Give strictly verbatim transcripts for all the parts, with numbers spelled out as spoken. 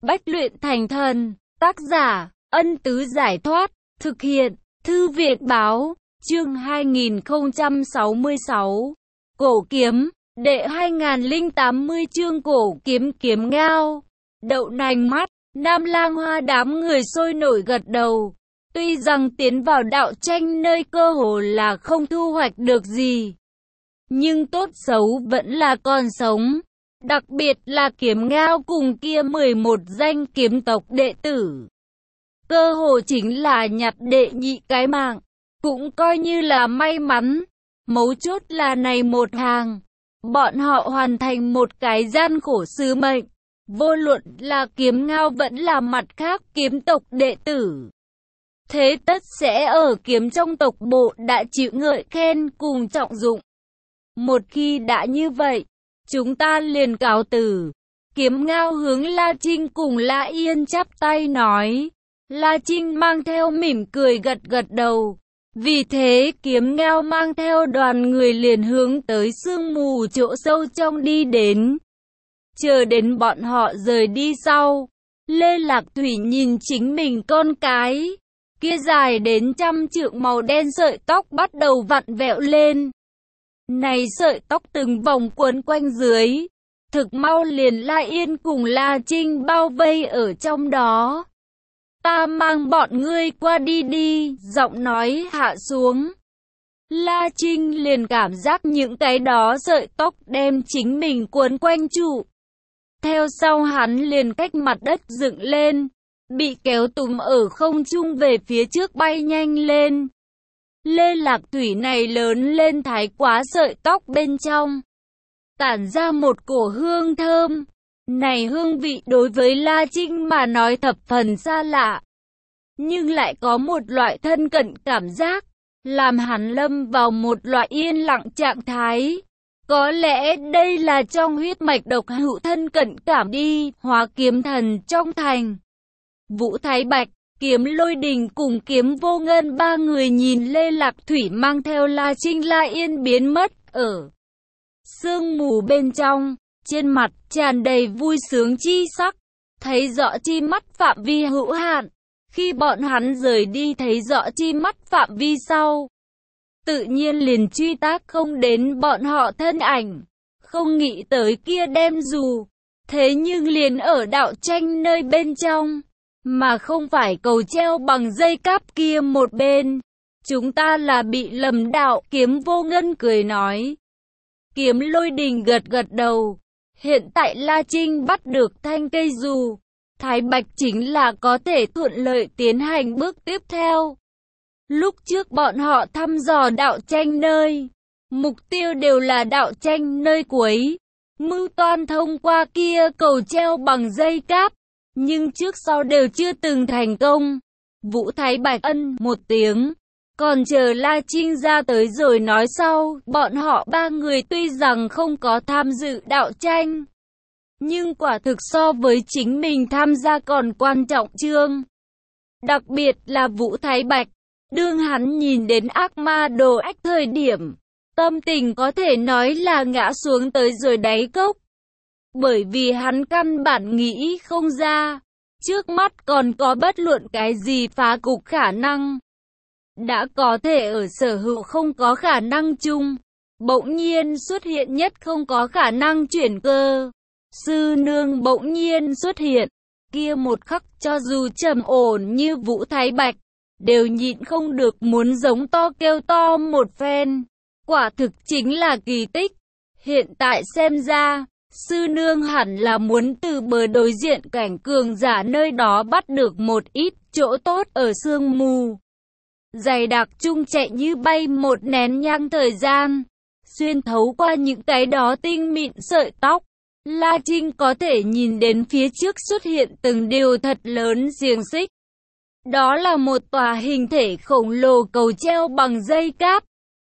Bách luyện thành thần. Tác giả, Ân Tứ Giải Thoát. Thực hiện, Thư viện Báo. Chương hai nghìn không trăm sáu mươi sáu. Cổ kiếm. Đệ hai nghìn không trăm tám mươi chương cổ kiếm kiếm ngao. Đậu nành mắt. Nam Lang Hoa đám người sôi nổi gật đầu. Tuy rằng tiến vào đạo tranh nơi cơ hồ là không thu hoạch được gì, nhưng tốt xấu vẫn là còn sống. Đặc biệt là kiếm ngao cùng kia mười một danh kiếm tộc đệ tử, cơ hồ chính là nhặt đệ nhị cái mạng, cũng coi như là may mắn. Mấu chốt là này một hàng, bọn họ hoàn thành một cái gian khổ sứ mệnh. Vô luận là kiếm ngao vẫn là mặt khác kiếm tộc đệ tử, thế tất sẽ ở kiếm trong tộc bộ đã chịu ngợi khen cùng trọng dụng. Một khi đã như vậy, chúng ta liền cáo từ. Kiếm ngao hướng La Trinh cùng La Yên chắp tay nói. La Trinh mang theo mỉm cười gật gật đầu. Vì thế kiếm ngao mang theo đoàn người liền hướng tới sương mù chỗ sâu trong đi đến. Chờ đến bọn họ rời đi sau, Lê Lạc Thủy nhìn chính mình con cái, kia dài đến trăm trượng màu đen sợi tóc bắt đầu vặn vẹo lên. Này sợi tóc từng vòng quấn quanh dưới, thực mau liền La Yên cùng La Trinh bao vây ở trong đó. Ta mang bọn ngươi qua đi đi, giọng nói hạ xuống. La Trinh liền cảm giác những cái đó sợi tóc đem chính mình quấn quanh trụ. Theo sau hắn liền cách mặt đất dựng lên, bị kéo túm ở không trung về phía trước bay nhanh lên. Lê Lạc Thủy này lớn lên thái quá, sợi tóc bên trong tản ra một cổ hương thơm. Này hương vị đối với La Trinh mà nói thập phần xa lạ, nhưng lại có một loại thân cận cảm giác, làm hắn lâm vào một loại yên lặng trạng thái. Có lẽ đây là trong huyết mạch độc hữu thân cận cảm đi. Hóa kiếm thần trong thành, Vũ Thái Bạch, Kiếm Lôi Đình cùng Kiếm Vô Ngân ba người nhìn Lê Lạc Thủy mang theo La Trinh La Yên biến mất ở sương mù bên trong, trên mặt tràn đầy vui sướng chi sắc. Thấy rõ chi mắt phạm vi hữu hạn, khi bọn hắn rời đi thấy rõ chi mắt phạm vi sau, tự nhiên liền truy tác không đến bọn họ thân ảnh. Không nghĩ tới kia đem dù, thế nhưng liền ở đạo tranh nơi bên trong, mà không phải cầu treo bằng dây cáp kia một bên. Chúng ta là bị lầm đạo. Kiếm Vô Ngân cười nói. Kiếm Lôi Đình gật gật đầu. Hiện tại La Trinh bắt được thanh cây dù, Thái Bạch chính là có thể thuận lợi tiến hành bước tiếp theo. Lúc trước bọn họ thăm dò đạo tranh nơi, mục tiêu đều là đạo tranh nơi cuối, mưu toan thông qua kia cầu treo bằng dây cáp, nhưng trước sau đều chưa từng thành công. Vũ Thái Bạch ân một tiếng, còn chờ La Trinh ra tới rồi nói sau. Bọn họ ba người tuy rằng không có tham dự đạo tranh, nhưng quả thực so với chính mình tham gia còn quan trọng chương. Đặc biệt là Vũ Thái Bạch, đương hắn nhìn đến ác ma đồ ách thời điểm, tâm tình có thể nói là ngã xuống tới rồi đáy cốc. Bởi vì hắn căn bản nghĩ không ra, trước mắt còn có bất luận cái gì phá cục khả năng. Đã có thể ở sở hữu không có khả năng chung, bỗng nhiên xuất hiện nhất không có khả năng chuyển cơ. Sư nương bỗng nhiên xuất hiện, kia một khắc cho dù trầm ổn như Vũ Thái Bạch, đều nhịn không được muốn giống to kêu to một phen. Quả thực chính là kỳ tích. Hiện tại xem ra, sư nương hẳn là muốn từ bờ đối diện cảnh cường giả nơi đó bắt được một ít chỗ tốt ở sương mù dày đặc chung chạy như bay một nén nhang thời gian, xuyên thấu qua những cái đó tinh mịn sợi tóc. La Trinh có thể nhìn đến phía trước xuất hiện từng điều thật lớn xiềng xích. Đó là một tòa hình thể khổng lồ cầu treo bằng dây cáp.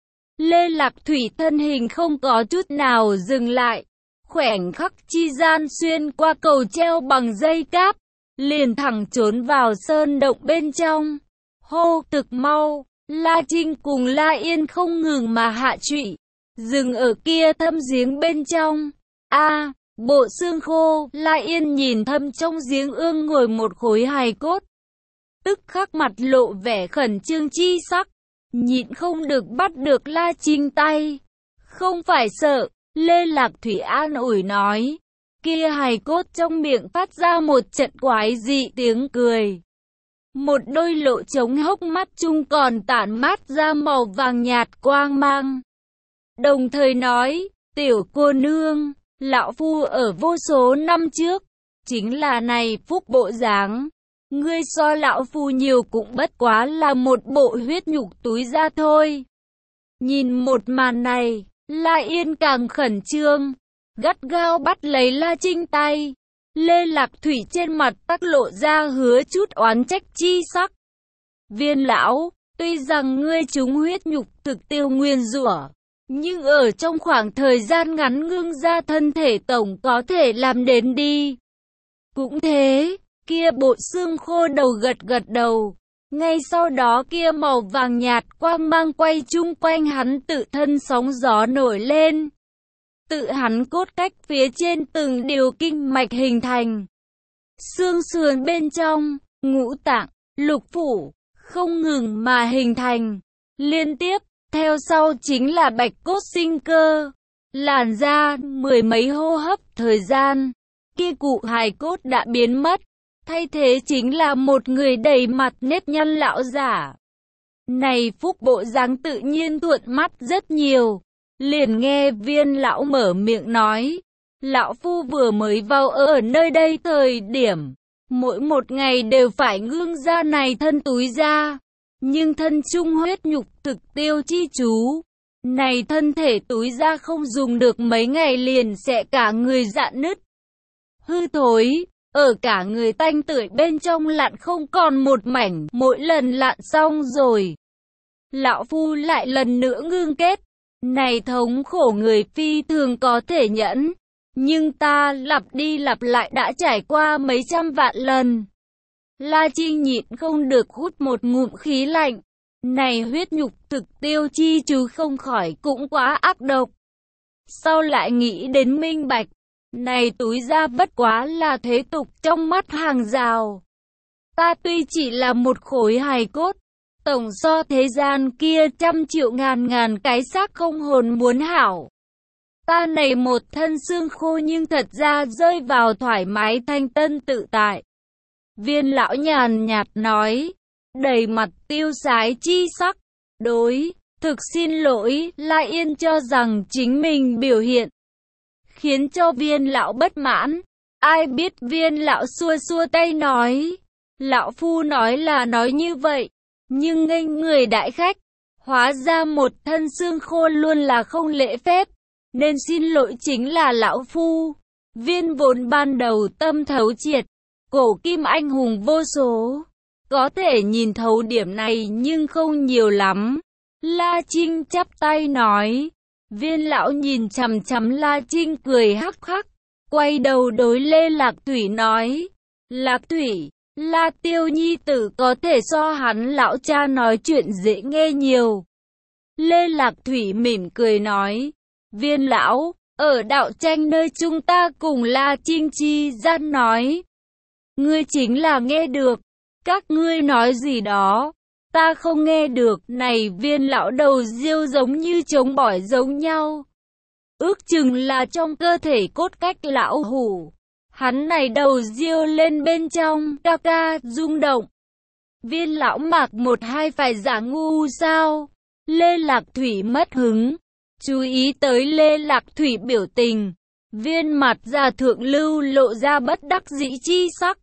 Lê Lạc Thủy thân hình không có chút nào dừng lại, khoảnh khắc chi gian xuyên qua cầu treo bằng dây cáp, liền thẳng trốn vào sơn động bên trong. Hô, thực mau, La Trinh cùng La Yên không ngừng mà hạ trụy, dừng ở kia thâm giếng bên trong. A, bộ xương khô. La Yên nhìn thâm trong giếng ương ngồi một khối hài cốt, tức khắc mặt lộ vẻ khẩn trương chi sắc, nhịn không được bắt được La Trinh tay. Không phải sợ, Lê Lạc Thủy an ủi nói. Kia hài cốt trong miệng phát ra một trận quái dị tiếng cười. Một đôi lỗ trống hốc mắt chung còn tản mát ra màu vàng nhạt quang mang. Đồng thời nói, tiểu cô nương, lão phu ở vô số năm trước, chính là này phúc bộ dáng. Ngươi so lão phu nhiều cũng bất quá là một bộ huyết nhục túi ra thôi. Nhìn một màn này, La Yên càng khẩn trương, gắt gao bắt lấy La Trinh tay. Lê Lạc Thủy trên mặt tắc lộ ra hứa chút oán trách chi sắc. Viên lão, tuy rằng ngươi trúng huyết nhục thực tiêu nguyên rủa, nhưng ở trong khoảng thời gian ngắn ngưng ra thân thể tổng có thể làm đến đi. Cũng thế, kia bộ xương khô đầu gật gật đầu. Ngay sau đó kia màu vàng nhạt quang mang quay chung quanh hắn tự thân sóng gió nổi lên. Tự hắn cốt cách phía trên từng điều kinh mạch hình thành. Xương sườn bên trong, ngũ tạng, lục phủ, không ngừng mà hình thành. Liên tiếp, theo sau chính là bạch cốt sinh cơ. Làn da, mười mấy hô hấp thời gian, kia cụ hài cốt đã biến mất. Thay thế chính là một người đầy mặt nếp nhăn lão giả. Này phúc bộ dáng tự nhiên thuận mắt rất nhiều. Liền nghe Viên lão mở miệng nói, lão phu vừa mới vào ở nơi đây thời điểm, mỗi một ngày đều phải ngưng ra này thân túi ra, nhưng thân trung huyết nhục thực tiêu chi chú, này thân thể túi ra không dùng được mấy ngày liền sẽ cả người rạn nứt, hư thối, ở cả người tanh tưởi bên trong lặn không còn một mảnh, mỗi lần lặn xong rồi. Lão phu lại lần nữa ngưng kết. Này thống khổ người phi thường có thể nhẫn, nhưng ta lặp đi lặp lại đã trải qua mấy trăm vạn lần. La Trinh nhịn không được hút một ngụm khí lạnh. Này huyết nhục thực tiêu chi chứ không khỏi cũng quá ác độc. Sau lại nghĩ đến minh bạch, này túi ra bất quá là thế tục trong mắt hàng rào. Ta tuy chỉ là một khối hài cốt, tổng so thế gian kia trăm triệu ngàn ngàn cái xác không hồn muốn hảo. Ta này một thân xương khô nhưng thật ra rơi vào thoải mái thanh tân tự tại. Viên lão nhàn nhạt nói, đầy mặt tiêu sái chi sắc. Đối, thực xin lỗi, La Yên cho rằng chính mình biểu hiện khiến cho viên lão bất mãn. Ai biết viên lão xua xua tay nói, lão phu nói là nói như vậy. Nhưng nghênh người đại khách, hóa ra một thân xương khô luôn là không lễ phép, nên xin lỗi chính là lão phu. Viên vốn ban đầu tâm thấu triệt, cổ kim anh hùng vô số, có thể nhìn thấu điểm này nhưng không nhiều lắm. La Trinh chắp tay nói, viên lão nhìn chằm chằm La Trinh cười hắc hắc, quay đầu đối Lê Lạc Thủy nói, Lạc Thủy, La Tiêu nhi tử có thể so hắn lão cha nói chuyện dễ nghe nhiều. Lê Lạc Thủy mỉm cười nói, viên lão, ở đạo tranh nơi chúng ta cùng La Trinh chi gian nói. Ngươi chính là nghe được, các ngươi nói gì đó, ta không nghe được. Này viên lão đầu diêu giống như trống bỏi giống nhau. Ước chừng là trong cơ thể cốt cách lão hủ. Hắn này đầu diêu lên bên trong, ca ca, rung động. Viên lão mạc một hai phải giả ngu sao? Lê Lạc Thủy mất hứng. Chú ý tới Lê Lạc Thủy biểu tình. Viên mặt già thượng lưu lộ ra bất đắc dĩ chi sắc.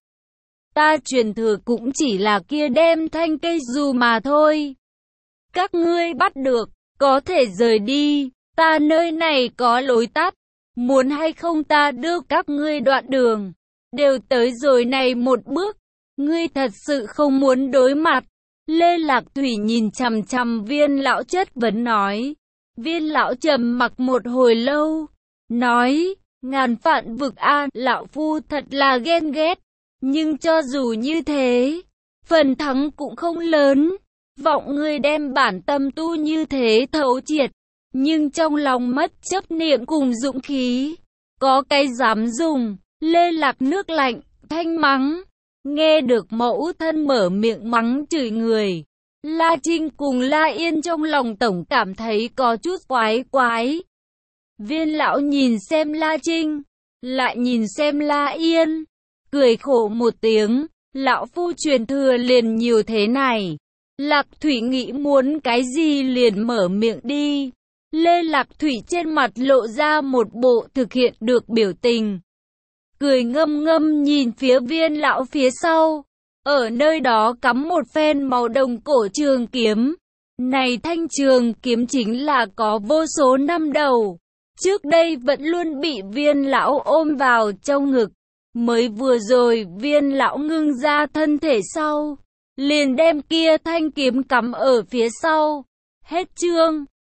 Ta truyền thừa cũng chỉ là kia đem thanh cây dù mà thôi. Các ngươi bắt được, có thể rời đi. Ta nơi này có lối tắt. Muốn hay không ta đưa các ngươi đoạn đường, đều tới rồi này một bước, ngươi thật sự không muốn đối mặt. Lê Lạc Thủy nhìn chằm chằm viên lão chất vấn nói. Viên lão trầm mặc một hồi lâu, nói, ngàn vạn vực an, lão phu thật là ghen ghét, nhưng cho dù như thế, phần thắng cũng không lớn. Vọng ngươi đem bản tâm tu như thế thấu triệt, nhưng trong lòng mất chấp niệm cùng dũng khí, có cái dám dùng. Lê Lạc nước lạnh, thanh mắng. Nghe được mẫu thân mở miệng mắng chửi người, La Trinh cùng La Yên trong lòng tổng cảm thấy có chút quái quái. Viên lão nhìn xem La Trinh, lại nhìn xem La Yên, cười khổ một tiếng, lão phu truyền thừa liền nhiều thế này. Lạc Thủy nghĩ muốn cái gì liền mở miệng đi. Lê Lạc Thủy trên mặt lộ ra một bộ thực hiện được biểu tình. Cười ngâm ngâm nhìn phía Viên lão phía sau. Ở nơi đó cắm một phen màu đồng cổ trường kiếm. Này thanh trường kiếm chính là có vô số năm đầu. Trước đây vẫn luôn bị Viên lão ôm vào trong ngực. Mới vừa rồi Viên lão ngưng ra thân thể sau, liền đem kia thanh kiếm cắm ở phía sau. Hết chương.